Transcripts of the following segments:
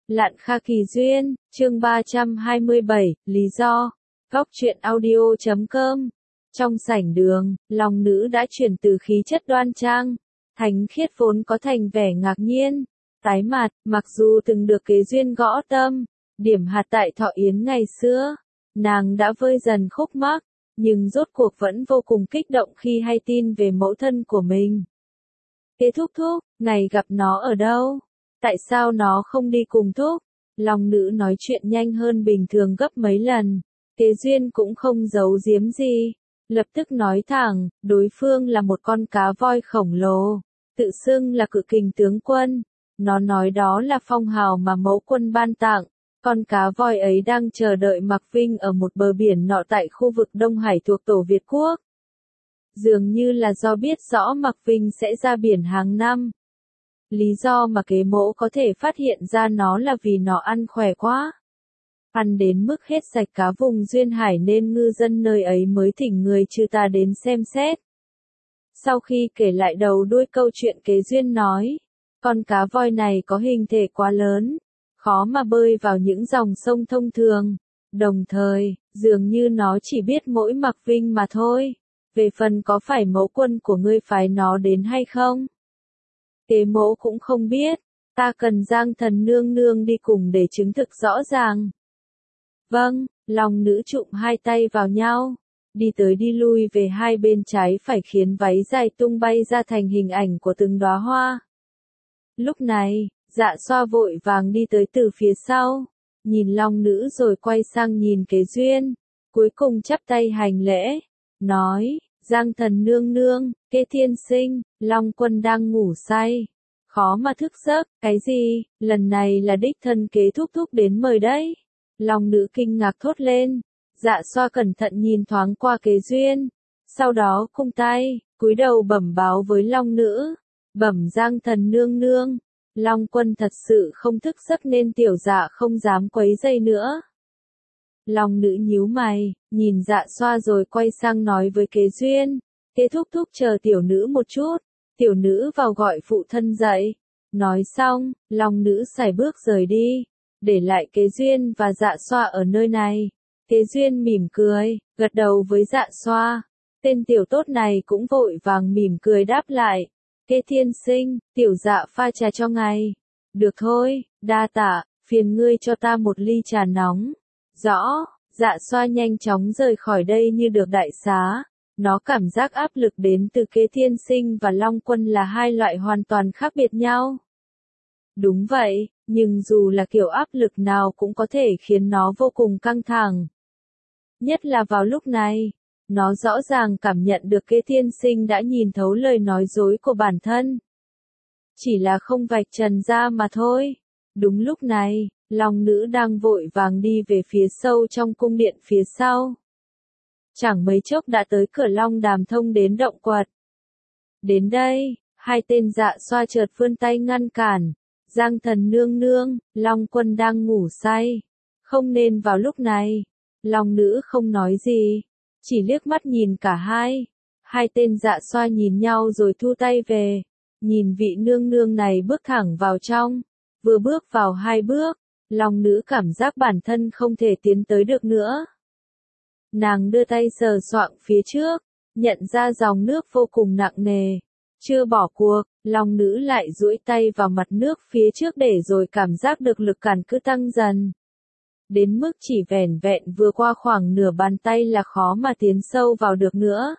Lạn Kha Kỳ Duyên, chương 327, lý do. Góc truyện audio.com. Trong sảnh đường, lòng nữ đã chuyển từ khí chất đoan trang, thánh khiết vốn có thành vẻ ngạc nhiên, tái mặt, mặc dù từng được Kế Duyên gõ tâm, điểm hạt tại Thọ Yến ngày xưa, nàng đã vơi dần khúc mắc, nhưng rốt cuộc vẫn vô cùng kích động khi hay tin về mẫu thân của mình. Kế thúc thúc, ngày gặp nó ở đâu? Tại sao nó không đi cùng thúc? Lòng nữ nói chuyện nhanh hơn bình thường gấp mấy lần. Kế Duyên cũng không giấu giếm gì. Lập tức nói thẳng, đối phương là một con cá voi khổng lồ. Tự xưng là cự kình tướng quân. Nó nói đó là phong hào mà mẫu quân ban tặng. Con cá voi ấy đang chờ đợi Mạc Vinh ở một bờ biển nọ tại khu vực Đông Hải thuộc Tổ Việt Quốc. Dường như là do biết rõ Mạc Vinh sẽ ra biển hàng năm. Lý do mà Kế mẫu có thể phát hiện ra nó là vì nó ăn khỏe quá. Ăn đến mức hết sạch cá vùng duyên hải nên ngư dân nơi ấy mới thỉnh người trừ tà đến xem xét. Sau khi kể lại đầu đuôi câu chuyện, Kế Duyên nói, con cá voi này có hình thể quá lớn, khó mà bơi vào những dòng sông thông thường. Đồng thời, dường như nó chỉ biết mỗi Mạc Vinh mà thôi. Về phần có phải mẫu quân của ngươi phái nó đến hay không? Kế mẫu cũng không biết, ta cần Giang Thần nương nương đi cùng để chứng thực rõ ràng. Vâng, lòng nữ trụm hai tay vào nhau, đi tới đi lui về hai bên trái phải khiến váy dài tung bay ra thành hình ảnh của từng đóa hoa. Lúc này, Dạ Xoa vội vàng đi tới từ phía sau, nhìn lòng nữ rồi quay sang nhìn Kế Duyên, cuối cùng chắp tay hành lễ, nói, Giang Thần nương nương, Kế tiên sinh, Long Quân đang ngủ say, khó mà thức giấc. Cái gì, lần này là đích thân Kế thúc thúc đến mời đấy. Long nữ kinh ngạc thốt lên. Dạ Xoa cẩn thận nhìn thoáng qua Kế Duyên, sau đó khung tay, cúi đầu bẩm báo với Long nữ, bẩm Giang Thần nương nương, Long Quân thật sự không thức giấc nên tiểu dạ không dám quấy rầy nữa. Long nữ nhíu mày, nhìn Dạ Xoa rồi quay sang nói với Kế Duyên, Kế thúc thúc chờ tiểu nữ một chút, tiểu nữ vào gọi phụ thân dậy. Nói xong, Long nữ sải bước rời đi, để lại Kế Duyên và Dạ Xoa ở nơi này. Kế Duyên mỉm cười, gật đầu với Dạ Xoa. Tên tiểu tốt này cũng vội vàng mỉm cười đáp lại. Kế tiên sinh, tiểu dạ pha trà cho ngài. Được thôi, đa tạ, phiền ngươi cho ta một ly trà nóng. Rõ, Dạ Xoa nhanh chóng rời khỏi đây như được đại xá. Nó cảm giác áp lực đến từ Kế tiên sinh và Long Quân là hai loại hoàn toàn khác biệt nhau. Đúng vậy, nhưng dù là kiểu áp lực nào cũng có thể khiến nó vô cùng căng thẳng. Nhất là vào lúc này, nó rõ ràng cảm nhận được Kế tiên sinh đã nhìn thấu lời nói dối của bản thân. Chỉ là không vạch trần ra mà thôi. Đúng lúc này, lòng nữ đang vội vàng đi về phía sâu trong cung điện phía sau. Chẳng mấy chốc đã tới cửa Long Đàm thông đến động quật. Đến đây, hai tên Dạ Xoa chợt vươn tay ngăn cản. Giang Thần nương nương, Long Quân đang ngủ say, không nên vào lúc này. Long nữ không nói gì, chỉ liếc mắt nhìn cả hai. Hai tên Dạ Xoa nhìn nhau rồi thu tay về, nhìn vị nương nương này bước thẳng vào trong. Vừa bước vào hai bước, Long nữ cảm giác bản thân không thể tiến tới được nữa. Nàng đưa tay sờ soạng phía trước, nhận ra dòng nước vô cùng nặng nề. Chưa bỏ cuộc, Long nữ lại duỗi tay vào mặt nước phía trước để rồi cảm giác được lực cản cứ tăng dần. Đến mức chỉ vẻn vẹn vừa qua khoảng nửa bàn tay là khó mà tiến sâu vào được nữa.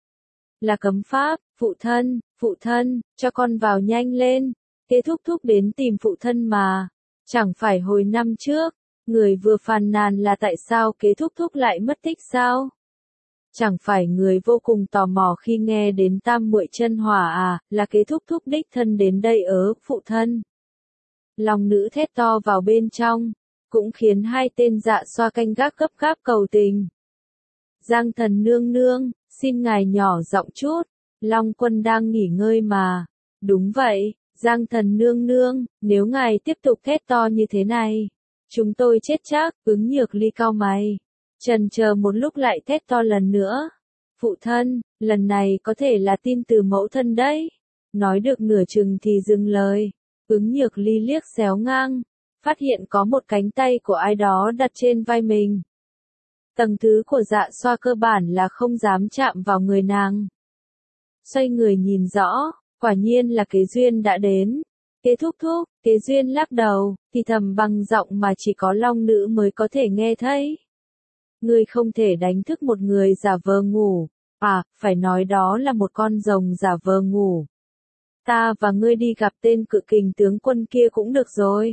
Là cấm pháp, phụ thân, cho con vào nhanh lên. Kế thúc thúc đến tìm phụ thân mà. Chẳng phải hồi năm trước, người vừa phàn nàn là tại sao Kế thúc thúc lại mất tích sao? Chẳng phải người vô cùng tò mò khi nghe đến Tam Muội Chân Hỏa à, là Kế thúc thúc đích thân đến đây phụ thân. Lòng nữ thét to vào bên trong, cũng khiến hai tên Dạ Xoa canh gác gấp gáp cầu tình. Giang Thần nương nương, xin ngài nhỏ giọng chút, Long Quân đang nghỉ ngơi mà. Đúng vậy, Giang Thần nương nương, nếu ngài tiếp tục thét to như thế này, chúng tôi chết chắc. Ứng Nhược Ly cau mày, chần chờ một lúc lại thét to lần nữa. Phụ thân, lần này có thể là tin từ mẫu thân đấy. Nói được nửa chừng thì dừng lời. Ứng Nhược Ly liếc xéo ngang. phát hiện có một cánh tay của ai đó đặt trên vai mình. Tầng thứ của Dạ Xoa cơ bản là không dám chạm vào người nàng. Xoay người nhìn rõ, quả nhiên là Kế Duyên đã đến. Kế thúc thúc, Kế Duyên lắc đầu, thì thầm bằng giọng mà chỉ có Long Nữ mới có thể nghe thấy. Ngươi không thể đánh thức một người giả vờ ngủ, phải nói đó là một con rồng giả vờ ngủ. Ta và ngươi đi gặp tên cự kình tướng quân kia cũng được rồi.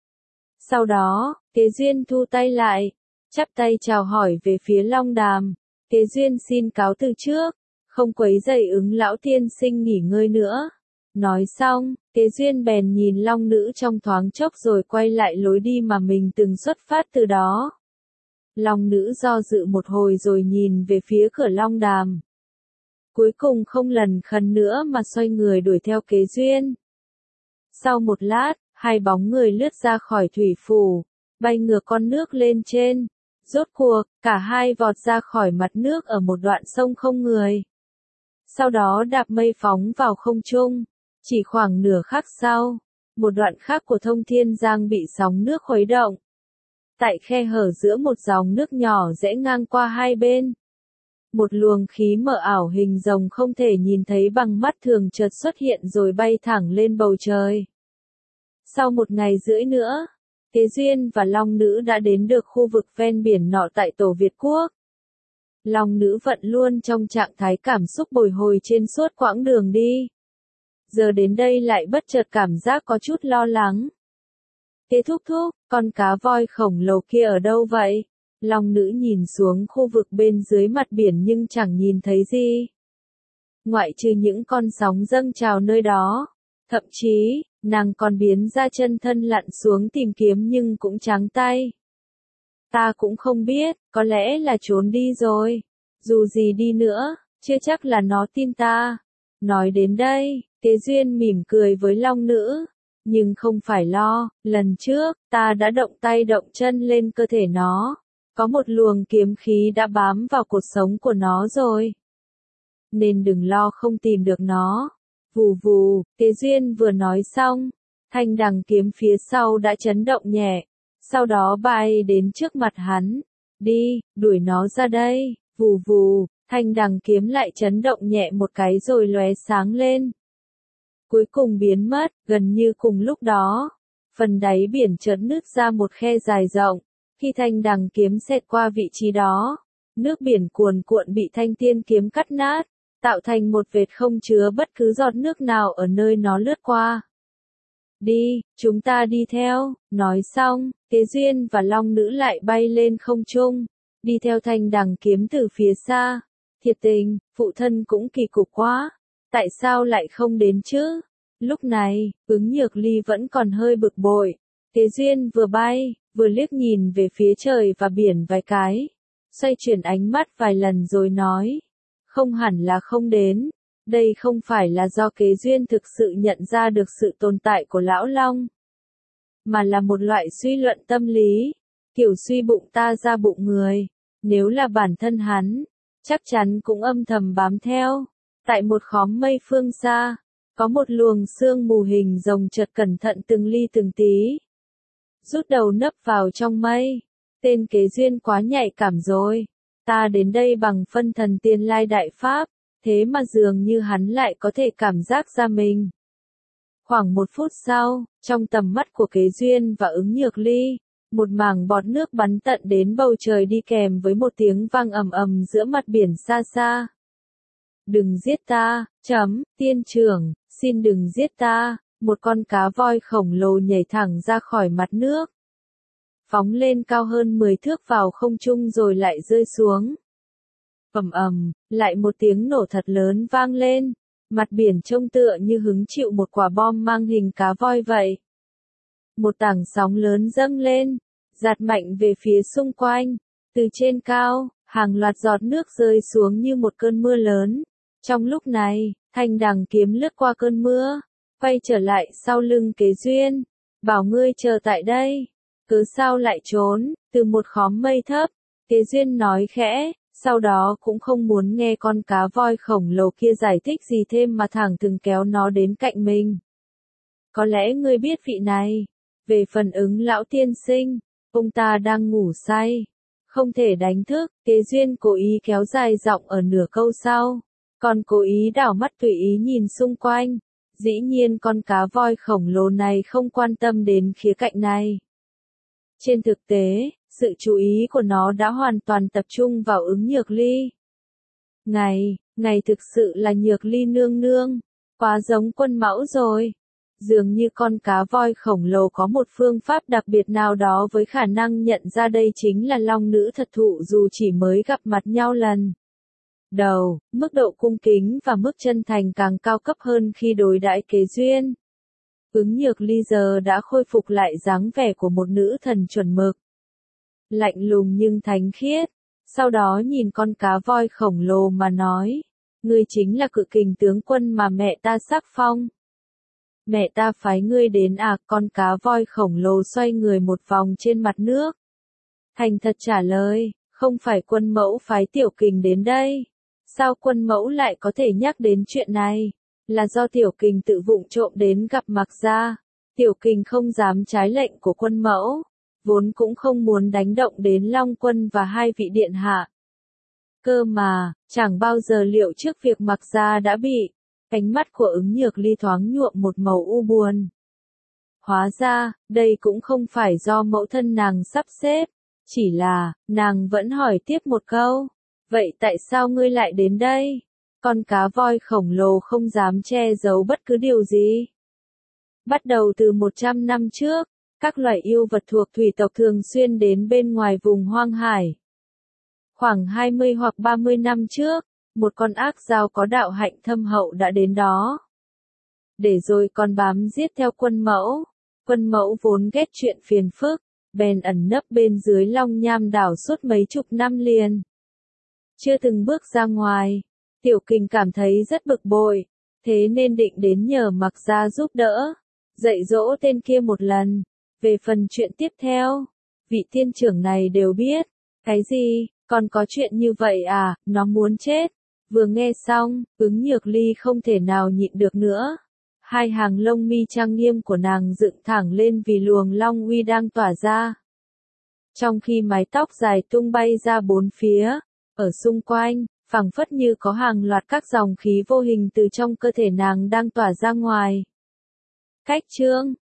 Sau đó, Kế Duyên thu tay lại, chắp tay chào hỏi về phía Long Đàm. Kế Duyên xin cáo từ trước, không quấy rầy Ứng lão tiên sinh nghỉ ngơi nữa. Nói xong, Kế Duyên bèn nhìn Long Nữ trong thoáng chốc rồi quay lại lối đi mà mình từng xuất phát từ đó. Long Nữ do dự một hồi rồi nhìn về phía cửa Long Đàm. Cuối cùng không lần khấn nữa mà xoay người đuổi theo Kế Duyên. Sau một lát, hai bóng người lướt ra khỏi thủy phủ, bay ngược con nước lên trên. Rốt cuộc, cả hai vọt ra khỏi mặt nước ở một đoạn sông không người. Sau đó đạp mây phóng vào không trung. Chỉ khoảng nửa khắc sau, một đoạn khác của Thông Thiên Giang bị sóng nước khuấy động. Tại khe hở giữa một dòng nước nhỏ rẽ ngang qua hai bên. Một luồng khí mờ ảo hình rồng không thể nhìn thấy bằng mắt thường chợt xuất hiện rồi bay thẳng lên bầu trời. Sau một ngày rưỡi nữa, Kế Duyên và Long Nữ đã đến được khu vực ven biển nọ tại Tổ Việt Quốc. Long Nữ vẫn luôn trong trạng thái cảm xúc bồi hồi trên suốt quãng đường đi. Giờ đến đây lại bất chợt cảm giác có chút lo lắng. Kế thúc thúc, con cá voi khổng lồ kia ở đâu vậy? Long Nữ nhìn xuống khu vực bên dưới mặt biển nhưng chẳng nhìn thấy gì. Ngoại trừ những con sóng dâng trào nơi đó. Thậm chí, nàng còn biến ra chân thân lặn xuống tìm kiếm nhưng cũng trắng tay. Ta cũng không biết, có lẽ là trốn đi rồi. Dù gì đi nữa, chưa chắc là nó tin ta. Nói đến đây, Kế Duyên mỉm cười với Long Nữ. Nhưng không phải lo, lần trước, ta đã động tay động chân lên cơ thể nó. Có một luồng kiếm khí đã bám vào cột sống của nó rồi. Nên đừng lo không tìm được nó. Vù vù, Kế Duyên vừa nói xong, thanh đằng kiếm phía sau đã chấn động nhẹ. Sau đó bay đến trước mặt hắn. Đi, đuổi nó ra đây. Vù vù, thanh đằng kiếm lại chấn động nhẹ một cái rồi lóe sáng lên. Cuối cùng biến mất, gần như cùng lúc đó. Phần đáy biển chợt nứt ra một khe dài rộng. Khi thanh đằng kiếm xẹt qua vị trí đó, nước biển cuồn cuộn bị thanh tiên kiếm cắt nát, tạo thành một vệt không chứa bất cứ giọt nước nào ở nơi nó lướt qua. Đi, chúng ta đi theo. Nói xong, Kế Duyên và Long Nữ lại bay lên không trung, đi theo thanh đằng kiếm từ phía xa. Thiệt tình, phụ thân cũng kỳ cục quá. Tại sao lại không đến chứ? Lúc này, Ứng Nhược Ly vẫn còn hơi bực bội. Kế Duyên vừa bay, vừa liếc nhìn về phía trời và biển vài cái. Xoay chuyển ánh mắt vài lần rồi nói. Không hẳn là không đến. Đây không phải là do Kế Duyên thực sự nhận ra được sự tồn tại của Lão Long. Mà là một loại suy luận tâm lý. Kiểu suy bụng ta ra bụng người. Nếu là bản thân hắn, chắc chắn cũng âm thầm bám theo. Tại một khóm mây phương xa, có một luồng sương mù hình rồng chợt cẩn thận từng ly từng tí. Rút đầu nấp vào trong mây. Tên Kế Duyên quá nhạy cảm rồi. Ta đến đây bằng phân thần Tiên Lai Đại Pháp, thế mà dường như hắn lại có thể cảm giác ra mình. Khoảng 1 phút sau, trong tầm mắt của Kế Duyên và Ứng Nhược Ly, một mảng bọt nước bắn tận đến bầu trời đi kèm với một tiếng vang ầm ầm giữa mặt biển xa xa. Đừng giết ta, tiên trưởng, xin đừng giết ta. Một con cá voi khổng lồ nhảy thẳng ra khỏi mặt nước. Phóng lên cao hơn 10 thước vào không trung rồi lại rơi xuống. Lại một tiếng nổ thật lớn vang lên. Mặt biển trông tựa như hứng chịu một quả bom mang hình cá voi vậy. Một tảng sóng lớn dâng lên, dạt mạnh về phía xung quanh. Từ trên cao, hàng loạt giọt nước rơi xuống như một cơn mưa lớn. Trong lúc này, thanh đằng kiếm lướt qua cơn mưa, quay trở lại sau lưng Kế Duyên. Bảo ngươi chờ tại đây. Cớ sao lại trốn? Từ một khóm mây thấp, Kế Duyên nói khẽ, sau đó cũng không muốn nghe con cá voi khổng lồ kia giải thích gì thêm mà thẳng thừng kéo nó đến cạnh mình. Có lẽ ngươi biết vị này. Về phần Ứng lão tiên sinh, ông ta đang ngủ say, không thể đánh thức. Kế Duyên cố ý kéo dài giọng ở nửa câu sau, còn cố ý đảo mắt tùy ý nhìn xung quanh. Dĩ nhiên con cá voi khổng lồ này không quan tâm đến khía cạnh này. Trên thực tế, sự chú ý của nó đã hoàn toàn tập trung vào Ứng Nhược Ly. Ngày thực sự là Nhược Ly nương nương, quá giống Quân Mẫu rồi. Dường như con cá voi khổng lồ có một phương pháp đặc biệt nào đó với khả năng nhận ra đây chính là long nữ thật thụ dù chỉ mới gặp mặt nhau lần đầu. Mức độ cung kính và mức chân thành càng cao cấp hơn khi đối đãi Kế Duyên. Ứng Nhược Ly giờ đã khôi phục lại dáng vẻ của một nữ thần chuẩn mực. Lạnh lùng nhưng thánh khiết. Sau đó nhìn con cá voi khổng lồ mà nói, ngươi chính là Cự Kình tướng quân mà mẹ ta sắc phong. Mẹ ta phái ngươi đến à? Con cá voi khổng lồ xoay người một vòng trên mặt nước. Thành thật trả lời, không phải Quân Mẫu phái Tiểu Kình đến đây. Sao Quân Mẫu lại có thể nhắc đến chuyện này? Là do Tiểu Kình tự vụng trộm đến gặp Mạc Gia. Tiểu Kình không dám trái lệnh của Quân Mẫu, vốn cũng không muốn đánh động đến Long Quân và hai vị điện hạ. Cơ mà, chẳng bao giờ liệu trước việc Mạc Gia đã bị. Ánh mắt của Ứng Nhược Ly thoáng nhuộm một màu u buồn. Hóa ra, đây cũng không phải do mẫu thân nàng sắp xếp, chỉ là, nàng vẫn hỏi tiếp một câu. Vậy tại sao ngươi lại đến đây? Con cá voi khổng lồ không dám che giấu bất cứ điều gì. Bắt đầu từ 100 năm trước, các loài yêu vật thuộc thủy tộc thường xuyên đến bên ngoài vùng hoang hải. Khoảng 20 hoặc 30 năm trước, một con ác dao có đạo hạnh thâm hậu đã đến đó. Để rồi còn bám giết theo Quân Mẫu. Quân Mẫu vốn ghét chuyện phiền phức, bèn ẩn nấp bên dưới Long Nham đảo suốt mấy chục năm liền. Chưa từng bước ra ngoài, Tiểu Kình cảm thấy rất bực bội, thế nên định đến nhờ Mạc Gia giúp đỡ, dạy dỗ tên kia một lần. Về phần chuyện tiếp theo, vị tiên trưởng này đều biết. Cái gì, còn có chuyện như vậy à? Nó muốn chết. Vừa nghe xong, Ứng Nhược Ly không thể nào nhịn được nữa. Hai hàng lông mi trang nghiêm của nàng dựng thẳng lên vì luồng long uy đang tỏa ra. Trong khi mái tóc dài tung bay ra bốn phía, ở xung quanh, phảng phất như có hàng loạt các dòng khí vô hình từ trong cơ thể nàng đang tỏa ra ngoài. Cách chương